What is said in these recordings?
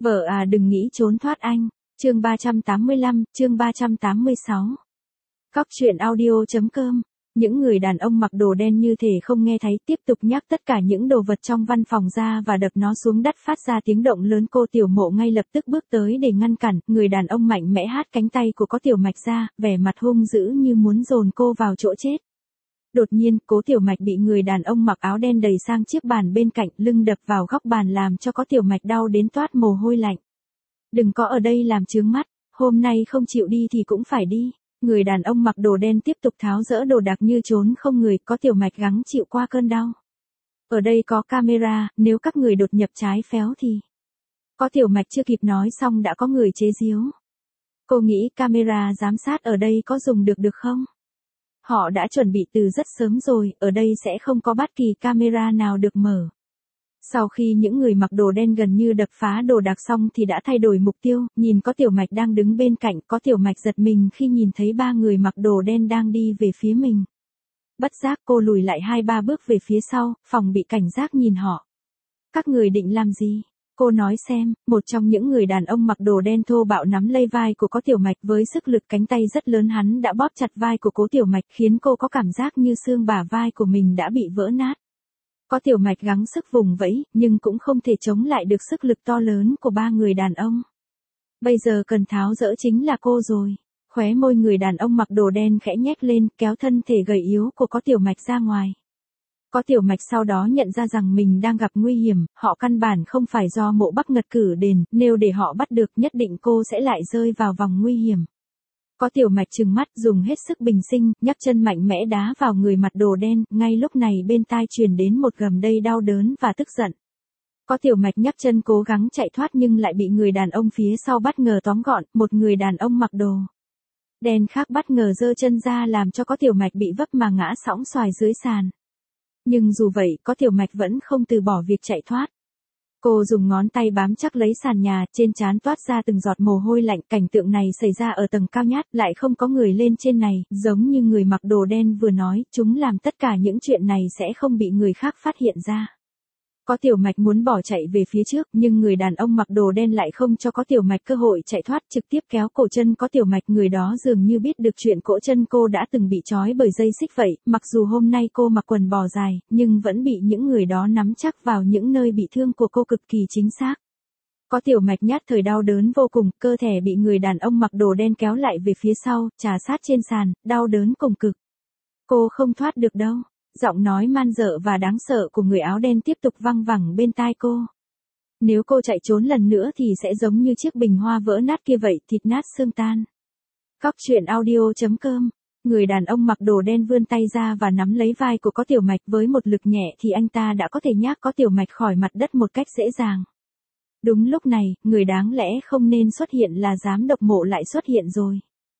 Vợ à đừng nghĩ trốn thoát anh. Chương 385, chương 386. Cóc truyện audio.com. Những người đàn ông mặc đồ đen như thể không nghe thấy, tiếp tục nhắc tất cả những đồ vật trong văn phòng ra và đập nó xuống đất phát ra tiếng động lớn. Cô Tiểu Mộ ngay lập tức bước tới để ngăn cản, người đàn ông mạnh mẽ hất cánh tay của Cố Tiểu Mạch ra, vẻ mặt hung dữ như muốn dồn cô vào chỗ chết. Đột nhiên, Cố Tiểu Mạch bị người đàn ông mặc áo đen đẩy sang chiếc bàn bên cạnh, lưng đập vào góc bàn làm cho Cố Tiểu Mạch đau đến toát mồ hôi lạnh. Đừng có ở đây làm chướng mắt, hôm nay không chịu đi thì cũng phải đi. Người đàn ông mặc đồ đen tiếp tục tháo dỡ đồ đạc như trốn không người, Cố Tiểu Mạch gắng chịu qua cơn đau. Ở đây có camera, nếu các người đột nhập trái phéo thì... Cố Tiểu Mạch chưa kịp nói xong đã có người chế giễu. Cô nghĩ camera giám sát ở đây có dùng được không? Họ đã chuẩn bị từ rất sớm rồi, ở đây sẽ không có bất kỳ camera nào được mở. Sau khi những người mặc đồ đen gần như đập phá đồ đạc xong thì đã thay đổi mục tiêu, nhìn Cố Tiểu Mạch đang đứng bên cạnh, Cố Tiểu Mạch giật mình khi nhìn thấy ba người mặc đồ đen đang đi về phía mình. Bất giác cô lùi lại 2-3 bước về phía sau, phòng bị cảnh giác nhìn họ. Các người định làm gì? Cô nói xem, một trong những người đàn ông mặc đồ đen thô bạo nắm lấy vai của Cố Tiểu Mạch với sức lực cánh tay rất lớn, hắn đã bóp chặt vai của Cố Tiểu Mạch khiến cô có cảm giác như xương bả vai của mình đã bị vỡ nát. Cố Tiểu Mạch gắng sức vùng vẫy, nhưng cũng không thể chống lại được sức lực to lớn của ba người đàn ông. Bây giờ cần tháo dỡ chính là cô rồi. Khóe môi người đàn ông mặc đồ đen khẽ nhếch lên, kéo thân thể gầy yếu của Cố Tiểu Mạch ra ngoài. Cố Tiểu Mạch sau đó nhận ra rằng mình đang gặp nguy hiểm, họ căn bản không phải do Mộ Bắc Ngật cử đền, nếu để họ bắt được nhất định cô sẽ lại rơi vào vòng nguy hiểm. Cố Tiểu Mạch trừng mắt dùng hết sức bình sinh, nhấc chân mạnh mẽ đá vào người mặc đồ đen, ngay lúc này bên tai truyền đến một gầm đầy đau đớn và tức giận. Cố Tiểu Mạch nhấc chân cố gắng chạy thoát nhưng lại bị người đàn ông phía sau bất ngờ tóm gọn, một người đàn ông mặc đồ đen khác bất ngờ giơ chân ra làm cho Cố Tiểu Mạch bị vấp mà ngã sõng xoài dưới sàn. Nhưng dù vậy, Cố Tiểu Mạch vẫn không từ bỏ việc chạy thoát. Cô dùng ngón tay bám chắc lấy sàn nhà, trên trán toát ra từng giọt mồ hôi lạnh, cảnh tượng này xảy ra ở tầng cao nhất, lại không có người lên trên này, giống như người mặc đồ đen vừa nói, chúng làm tất cả những chuyện này sẽ không bị người khác phát hiện ra. Cố Tiểu Mạch muốn bỏ chạy về phía trước, nhưng người đàn ông mặc đồ đen lại không cho Cố Tiểu Mạch cơ hội chạy thoát, trực tiếp kéo cổ chân Cố Tiểu Mạch. Người đó dường như biết được chuyện cổ chân cô đã từng bị trói bởi dây xích vậy, mặc dù hôm nay cô mặc quần bò dài, nhưng vẫn bị những người đó nắm chắc vào những nơi bị thương của cô cực kỳ chính xác. Cố Tiểu Mạch nhất thời đau đớn vô cùng, cơ thể bị người đàn ông mặc đồ đen kéo lại về phía sau, trà sát trên sàn, đau đớn cùng cực. Cô không thoát được đâu. Giọng nói man dợ và đáng sợ của người áo đen tiếp tục văng vẳng bên tai cô. Nếu cô chạy trốn lần nữa thì sẽ giống như chiếc bình hoa vỡ nát kia vậy, thịt nát xương tan. Cóc truyện audio.com. Người đàn ông mặc đồ đen vươn tay ra và nắm lấy vai của Cố Tiểu Mạch, với một lực nhẹ thì anh ta đã có thể nhấc Cố Tiểu Mạch khỏi mặt đất một cách dễ dàng. Đúng lúc này, người đáng lẽ không nên xuất hiện là giám đốc Mộ lại xuất hiện rồi.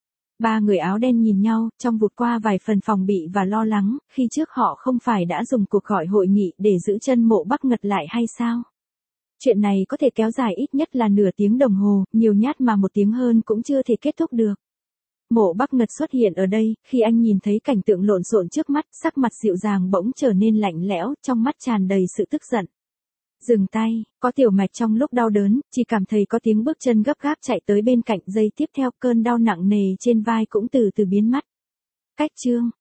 Ba người áo đen nhìn nhau, trong vụt qua vài phần phòng bị và lo lắng, khi trước họ không phải đã dùng cuộc gọi hội nghị để giữ chân Mộ Bắc Ngật lại hay sao? Chuyện này có thể kéo dài ít nhất là nửa tiếng đồng hồ, nhiều nhát mà 1 tiếng hơn cũng chưa thể kết thúc được. Mộ Bắc Ngật xuất hiện ở đây, khi anh nhìn thấy cảnh tượng lộn xộn trước mắt, sắc mặt dịu dàng bỗng trở nên lạnh lẽo, trong mắt tràn đầy sự tức giận. Dừng tay, Cố Tiểu Mạch trong lúc đau đớn, chỉ cảm thấy có tiếng bước chân gấp gáp chạy tới bên cạnh, giây tiếp theo cơn đau nặng nề trên vai cũng từ từ biến mất. Cách chương